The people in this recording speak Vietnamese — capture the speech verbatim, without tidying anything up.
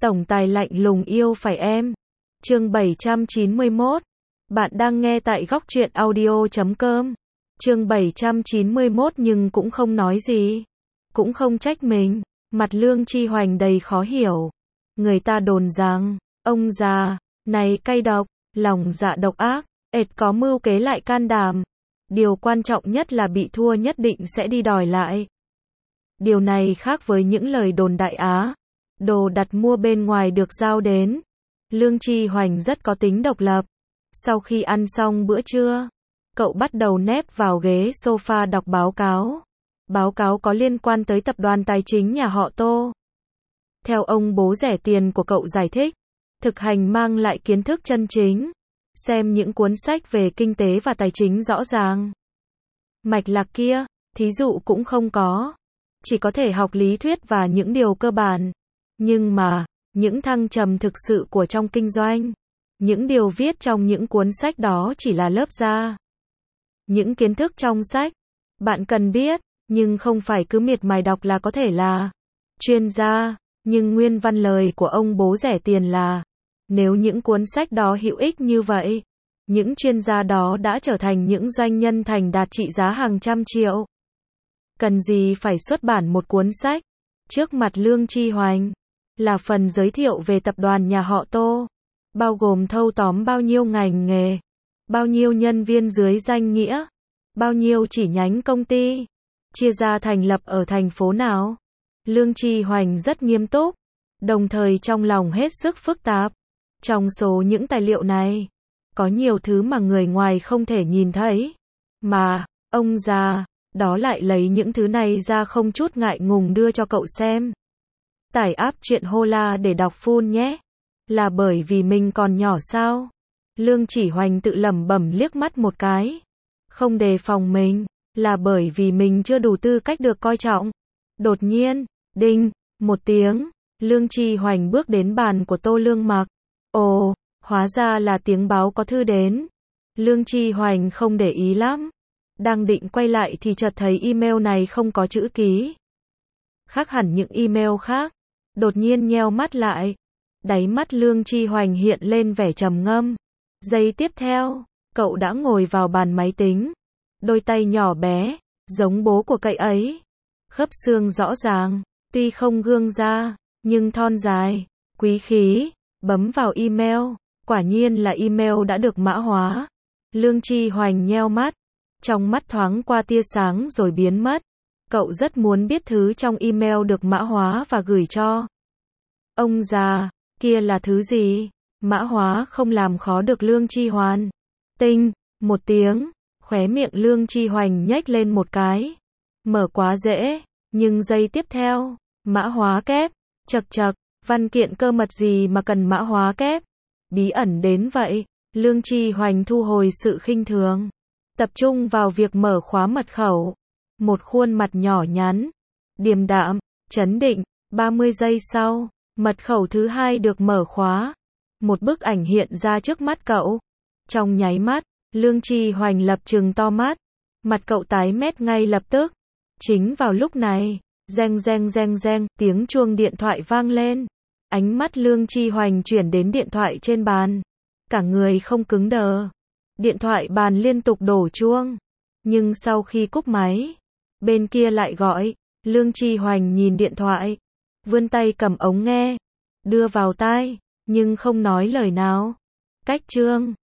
Tổng tài lạnh lùng yêu phải em. Chương bảy trăm chín mươi mốt. Bạn đang nghe tại góc truyện audio chấm com. Chương bảy trăm chín mươi mốt nhưng cũng không nói gì. Cũng không trách mình. Mặt Lương Chi Hoành đầy khó hiểu. Người ta đồn rằng, ông già, này cay độc, lòng dạ độc ác, ệt có mưu kế lại can đảm. Điều quan trọng nhất là bị thua nhất định sẽ đi đòi lại. Điều này khác với những lời đồn đại Á. Đồ đặt mua bên ngoài được giao đến. Lương Chi Hoành rất có tính độc lập. Sau khi ăn xong bữa trưa, cậu bắt đầu nép vào ghế sofa đọc báo cáo. Báo cáo có liên quan tới tập đoàn tài chính nhà họ Tô. Theo ông bố rẻ tiền của cậu giải thích, thực hành mang lại kiến thức chân chính. Xem những cuốn sách về kinh tế và tài chính rõ ràng. Mạch lạc kia, thí dụ cũng không có. Chỉ có thể học lý thuyết và những điều cơ bản. Nhưng mà, những thăng trầm thực sự của trong kinh doanh, những điều viết trong những cuốn sách đó chỉ là lớp da. Những kiến thức trong sách, bạn cần biết, nhưng không phải cứ miệt mài đọc là có thể là chuyên gia. Nhưng nguyên văn lời của ông bố rẻ tiền là, nếu những cuốn sách đó hữu ích như vậy, những chuyên gia đó đã trở thành những doanh nhân thành đạt trị giá hàng trăm triệu. Cần gì phải xuất bản một cuốn sách? Trước mặt Lương Chi Hoành là phần giới thiệu về tập đoàn nhà họ Tô, bao gồm thâu tóm bao nhiêu ngành nghề, bao nhiêu nhân viên dưới danh nghĩa, bao nhiêu chi nhánh công ty, chia ra thành lập ở thành phố nào. Lương Chi Hoành rất nghiêm túc, đồng thời trong lòng hết sức phức tạp. Trong số những tài liệu này, có nhiều thứ mà người ngoài không thể nhìn thấy. Mà, ông già, đó lại lấy những thứ này ra không chút ngại ngùng đưa cho cậu xem. Tải app truyện Hola để đọc full nhé. Là bởi vì mình còn nhỏ sao? Lương Chỉ Hoành tự lẩm bẩm liếc mắt một cái. Không đề phòng mình, là bởi vì mình chưa đủ tư cách được coi trọng. Đột nhiên, đinh, một tiếng, Lương Chi Hoành bước đến bàn của Tô Lương Mặc. Ồ, hóa ra là tiếng báo có thư đến. Lương Chi Hoành không để ý lắm. Đang định quay lại thì chợt thấy email này không có chữ ký. Khác hẳn những email khác. Đột nhiên nheo mắt lại. Đáy mắt Lương Chi Hoành hiện lên vẻ trầm ngâm. Giây tiếp theo, cậu đã ngồi vào bàn máy tính. Đôi tay nhỏ bé, giống bố của cậu ấy. Khớp xương rõ ràng, tuy không gương ra, nhưng thon dài, quý khí. Bấm vào email, quả nhiên là email đã được mã hóa. Lương Chi Hoành nheo mắt, trong mắt thoáng qua tia sáng rồi biến mất. Cậu rất muốn biết thứ trong email được mã hóa và gửi cho. Ông già, kia là thứ gì? Mã hóa không làm khó được Lương Chi Hoành. Tinh, một tiếng, khóe miệng Lương Chi Hoành nhếch lên một cái. Mở quá dễ, nhưng giây tiếp theo, mã hóa kép, chật chật. Văn kiện cơ mật gì mà cần mã hóa kép? Bí ẩn đến vậy. Lương Chi Hoành thu hồi sự khinh thường, tập trung vào việc mở khóa mật khẩu. Một khuôn mặt nhỏ nhắn, điềm đạm, trấn định. ba mươi giây sau, mật khẩu thứ hai được mở khóa. Một bức ảnh hiện ra trước mắt cậu. Trong nháy mắt, Lương Chi Hoành lập trừng to mắt. Mặt cậu tái mét ngay lập tức. Chính vào lúc này, reng reng reng reng, tiếng chuông điện thoại vang lên. Ánh mắt Lương Chi Hoành chuyển đến điện thoại trên bàn. Cả người không cứng đờ. Điện thoại bàn liên tục đổ chuông. Nhưng sau khi cúp máy, bên kia lại gọi. Lương Chi Hoành nhìn điện thoại, vươn tay cầm ống nghe, đưa vào tai, nhưng không nói lời nào. Cách chương